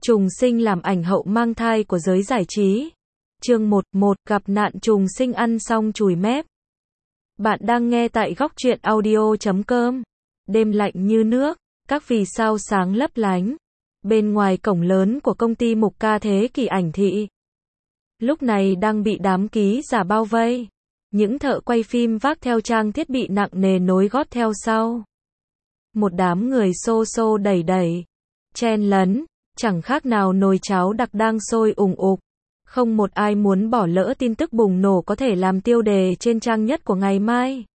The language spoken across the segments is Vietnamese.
Trùng sinh làm ảnh hậu mang thai của giới giải trí. Chương 11, gặp nạn trùng sinh ăn xong chùi mép. Bạn đang nghe tại góc truyện audio.com. Đêm lạnh như nước, các vì sao sáng lấp lánh. Bên ngoài cổng lớn của công ty Mục Ca Thế Kỷ Ảnh Thị. Lúc này đang bị đám ký giả bao vây. Những thợ quay phim vác theo trang thiết bị nặng nề nối gót theo sau. Một đám người xô xô đẩy đẩy, chen lấn, chẳng khác nào nồi cháo đặc đang sôi ùng ục. Không một ai muốn bỏ lỡ tin tức bùng nổ có thể làm tiêu đề trên trang nhất của ngày mai.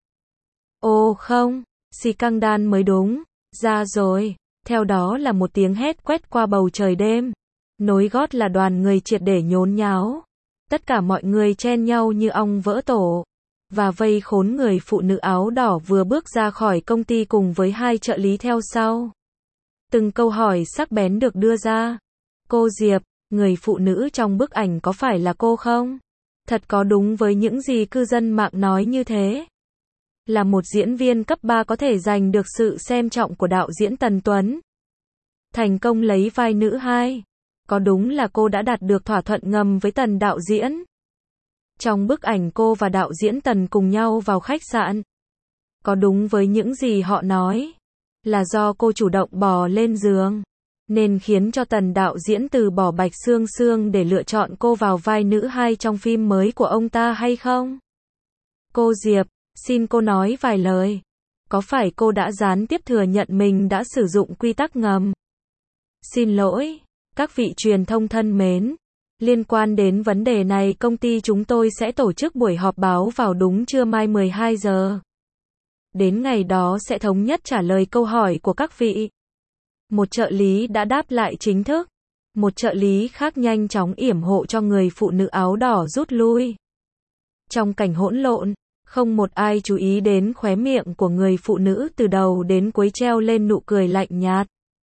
Ô không, scandal mới đúng, ra rồi. Theo đó là một tiếng hét quét qua bầu trời đêm. Nối gót là đoàn người triệt để nhốn nháo. Tất cả mọi người chen nhau như ong vỡ tổ. Và vây khốn người phụ nữ áo đỏ vừa bước ra khỏi công ty cùng với hai trợ lý theo sau. Từng câu hỏi sắc bén được đưa ra. Cô Diệp, người phụ nữ trong bức ảnh có phải là cô không? Thật có đúng với những gì cư dân mạng nói như thế? Là một diễn viên cấp 3 có thể giành được sự xem trọng của đạo diễn Tần Tuấn. Thành công lấy vai nữ 2. Có đúng là cô đã đạt được thỏa thuận ngầm với Tần đạo diễn? Trong bức ảnh cô và đạo diễn Tần cùng nhau vào khách sạn. Có đúng với những gì họ nói? Là do cô chủ động bò lên giường, nên khiến cho Tần đạo diễn từ bỏ Bạch Sương Sương để lựa chọn cô vào vai nữ 2 trong phim mới của ông ta hay không? Cô Diệp, xin cô nói vài lời. Có phải cô đã gián tiếp thừa nhận mình đã sử dụng quy tắc ngầm? Xin lỗi, các vị truyền thông thân mến. Liên quan đến vấn đề này, công ty chúng tôi sẽ tổ chức buổi họp báo vào đúng trưa mai 12 giờ. Đến ngày đó sẽ thống nhất trả lời câu hỏi của các vị. Một trợ lý đã đáp lại chính thức. Một trợ lý khác nhanh chóng yểm hộ cho người phụ nữ áo đỏ rút lui. Trong cảnh hỗn lộn, không một ai chú ý đến khóe miệng của người phụ nữ từ đầu đến cuối treo lên nụ cười lạnh nhạt.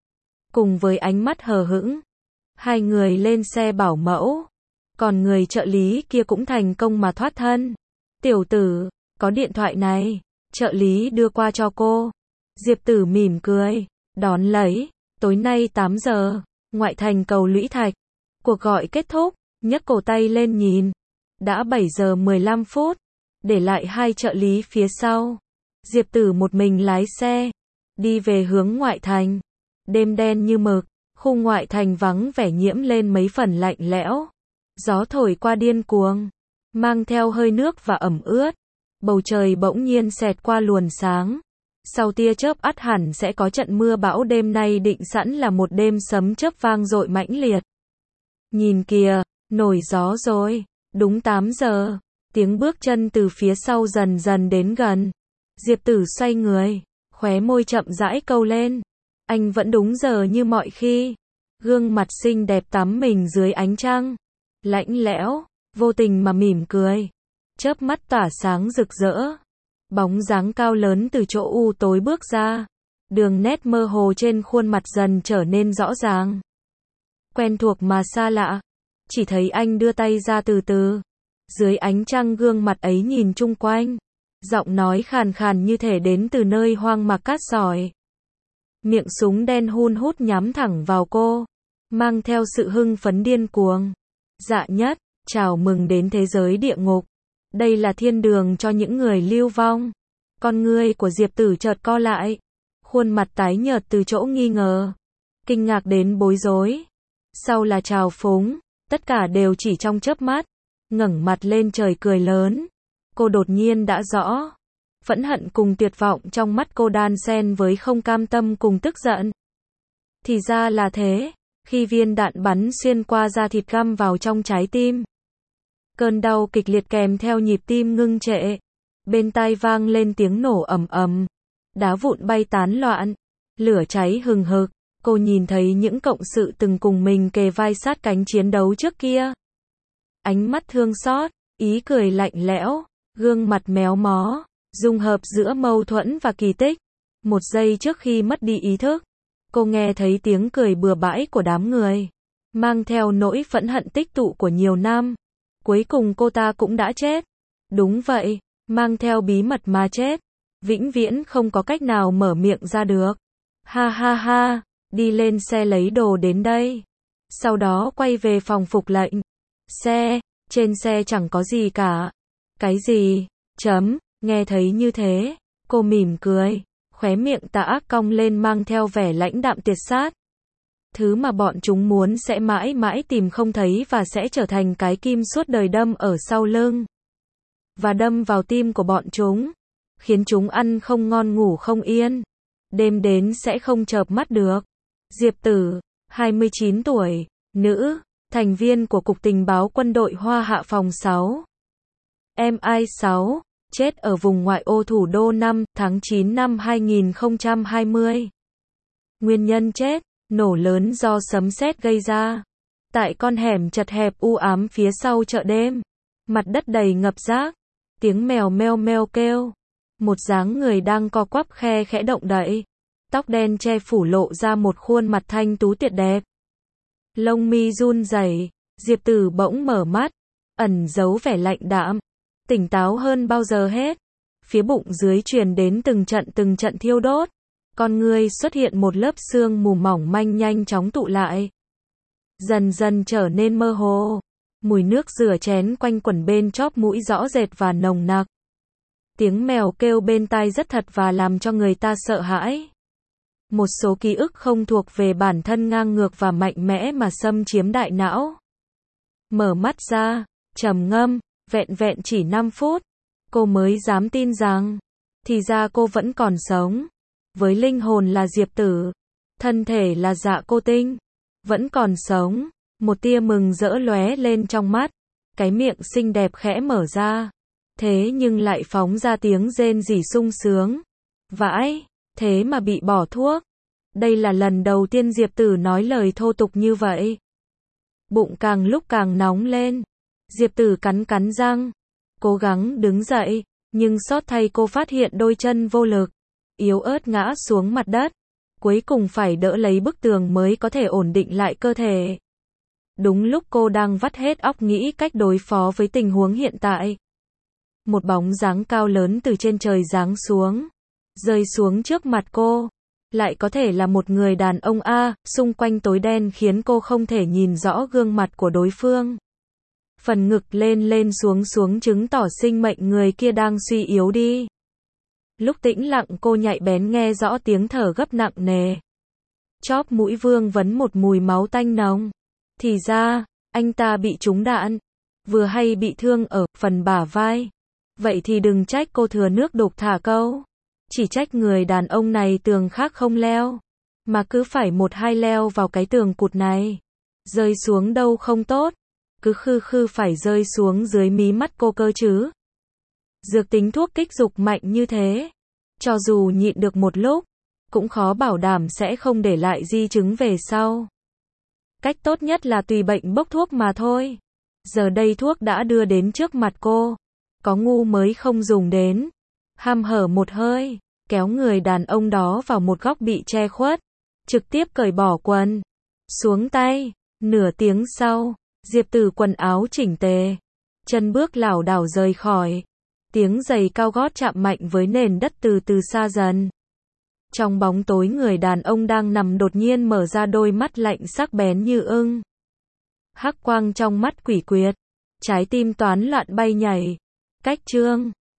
Cùng với ánh mắt hờ hững, hai người lên xe bảo mẫu. Còn người trợ lý kia cũng thành công mà thoát thân. Tiểu tử, có điện thoại này. Trợ lý đưa qua cho cô. Diệp Tử mỉm cười, đón lấy. Tối nay 8 giờ, ngoại thành cầu Lũy Thạch. Cuộc gọi kết thúc, nhấc cổ tay lên nhìn. Đã 7 giờ 15 phút, để lại hai trợ lý phía sau. Diệp Tử một mình lái xe, đi về hướng ngoại thành. Đêm đen như mực, khu ngoại thành vắng vẻ nhiễm lên mấy phần lạnh lẽo. Gió thổi qua điên cuồng, mang theo hơi nước và ẩm ướt. Bầu trời bỗng nhiên xẹt qua luồng sáng. Sau tia chớp ắt hẳn sẽ có trận mưa bão, đêm nay định sẵn là một đêm sấm chớp vang dội mãnh liệt. Nhìn kìa, nổi gió rồi. Đúng 8 giờ, tiếng bước chân từ phía sau dần dần đến gần. Diệp Tử xoay người, khóe môi chậm rãi câu lên. Anh vẫn đúng giờ như mọi khi. Gương mặt xinh đẹp tắm mình dưới ánh trăng. Lạnh lẽo, vô tình mà mỉm cười. Chớp mắt tỏa sáng rực rỡ. Bóng dáng cao lớn từ chỗ u tối bước ra. Đường nét mơ hồ trên khuôn mặt dần trở nên rõ ràng. Quen thuộc mà xa lạ. Chỉ thấy anh đưa tay ra từ từ. Dưới ánh trăng gương mặt ấy nhìn chung quanh. Giọng nói khàn khàn như thể đến từ nơi hoang mạc cát sỏi. Miệng súng đen hun hút nhắm thẳng vào cô. Mang theo sự hưng phấn điên cuồng. Dạ nhất, chào mừng đến thế giới địa ngục. Đây là thiên đường cho những người lưu vong. Con ngươi của Diệp Tử chợt co lại. Khuôn mặt tái nhợt từ chỗ nghi ngờ, kinh ngạc đến bối rối. Sau là trào phúng. Tất cả đều chỉ trong chớp mắt. Ngẩng mặt lên trời cười lớn. Cô đột nhiên đã rõ. Phẫn hận cùng tuyệt vọng trong mắt cô đan xen với không cam tâm cùng tức giận. Thì ra là thế. Khi viên đạn bắn xuyên qua da thịt găm vào trong trái tim. Cơn đau kịch liệt kèm theo nhịp tim ngưng trệ. Bên tai vang lên tiếng nổ ầm ầm. Đá vụn bay tán loạn. Lửa cháy hừng hực. Cô nhìn thấy những cộng sự từng cùng mình kề vai sát cánh chiến đấu trước kia. Ánh mắt thương xót, ý cười lạnh lẽo, gương mặt méo mó, dung hợp giữa mâu thuẫn và kỳ tích. Một giây trước khi mất đi ý thức, cô nghe thấy tiếng cười bừa bãi của đám người. Mang theo nỗi phẫn hận tích tụ của nhiều năm. Cuối cùng cô ta cũng đã chết. Đúng vậy, mang theo bí mật mà chết. Vĩnh viễn không có cách nào mở miệng ra được. Ha ha ha, đi lên xe lấy đồ đến đây. Sau đó quay về phòng phục lệnh. Xe, trên xe chẳng có gì cả. Cái gì? Nghe thấy như thế, cô mỉm cười, khóe miệng tà ác cong lên mang theo vẻ lãnh đạm tiệt sát. Thứ mà bọn chúng muốn sẽ mãi mãi tìm không thấy và sẽ trở thành cái kim suốt đời đâm ở sau lưng. Và đâm vào tim của bọn chúng, khiến chúng ăn không ngon ngủ không yên. Đêm đến sẽ không chợp mắt được. Diệp Tử, 29 tuổi, nữ, thành viên của Cục Tình báo Quân đội Hoa Hạ phòng 6. MI6, chết ở vùng ngoại ô thủ đô 5 tháng 9 năm 2020. Nguyên nhân chết, nổ lớn do sấm sét gây ra. Tại con hẻm chật hẹp u ám phía sau chợ đêm, mặt đất đầy ngập rác, tiếng mèo meo meo kêu. Một dáng người đang co quắp khe khẽ động đậy. Tóc đen che phủ lộ ra một khuôn mặt thanh tú tuyệt đẹp. Lông mi run rẩy, Diệp Tử bỗng mở mắt, ẩn giấu vẻ lạnh đạm, tỉnh táo hơn bao giờ hết. Phía bụng dưới truyền đến từng trận thiêu đốt. Con người xuất hiện một lớp sương mù mỏng manh nhanh chóng tụ lại. Dần dần trở nên mơ hồ. Mùi nước rửa chén quanh quẩn bên chóp mũi rõ rệt và nồng nặc. Tiếng mèo kêu bên tai rất thật và làm cho người ta sợ hãi. Một số ký ức không thuộc về bản thân ngang ngược và mạnh mẽ mà xâm chiếm đại não. Mở mắt ra, trầm ngâm, vẹn vẹn chỉ 5 phút, cô mới dám tin rằng, thì ra cô vẫn còn sống. Với linh hồn là Diệp Tử, thân thể là Dạ Cô Tinh, vẫn còn sống. Một tia mừng rỡ lóe lên trong mắt, cái miệng xinh đẹp khẽ mở ra, thế nhưng lại phóng ra tiếng rên rỉ sung sướng. Vãi, thế mà bị bỏ thuốc. Đây là lần đầu tiên Diệp Tử nói lời thô tục như vậy. Bụng càng lúc càng nóng lên. Diệp Tử cắn răng, cố gắng đứng dậy, nhưng xót thay cô phát hiện đôi chân vô lực, yếu ớt ngã xuống mặt đất. Cuối cùng phải đỡ lấy bức tường mới có thể ổn định lại cơ thể. Đúng lúc cô đang vắt hết óc nghĩ cách đối phó với tình huống hiện tại, một bóng dáng cao lớn từ trên trời giáng xuống, rơi xuống trước mặt cô. Lại có thể là một người đàn ông xung quanh tối đen khiến cô không thể nhìn rõ gương mặt của đối phương. Phần ngực lên xuống chứng tỏ sinh mệnh người kia đang suy yếu đi. Lúc tĩnh lặng cô nhạy bén nghe rõ tiếng thở gấp nặng nề. Chóp mũi vương vấn một mùi máu tanh nồng. Thì ra, anh ta bị trúng đạn. Vừa hay bị thương ở phần bả vai. Vậy thì đừng trách cô thừa nước đục thả câu. Chỉ trách người đàn ông này tường khác không leo, mà cứ phải một hai leo vào cái tường cụt này. Rơi xuống đâu không tốt, cứ khư phải rơi xuống dưới mí mắt cô cơ chứ. Dược tính thuốc kích dục mạnh như thế, cho dù nhịn được một lúc, cũng khó bảo đảm sẽ không để lại di chứng về sau. Cách tốt nhất là tùy bệnh bốc thuốc mà thôi. Giờ đây thuốc đã đưa đến trước mặt cô, có ngu mới không dùng đến. Hăm hở một hơi, kéo người đàn ông đó vào một góc bị che khuất, trực tiếp cởi bỏ quần, xuống tay. Nửa tiếng sau, Diệp Tử quần áo chỉnh tề, chân bước lảo đảo rời khỏi. Tiếng giày cao gót chạm mạnh với nền đất từ từ xa dần. Trong bóng tối người đàn ông đang nằm đột nhiên mở ra đôi mắt lạnh sắc bén như ưng. Hắc quang trong mắt quỷ quyệt, trái tim toán loạn bay nhảy. Cách chương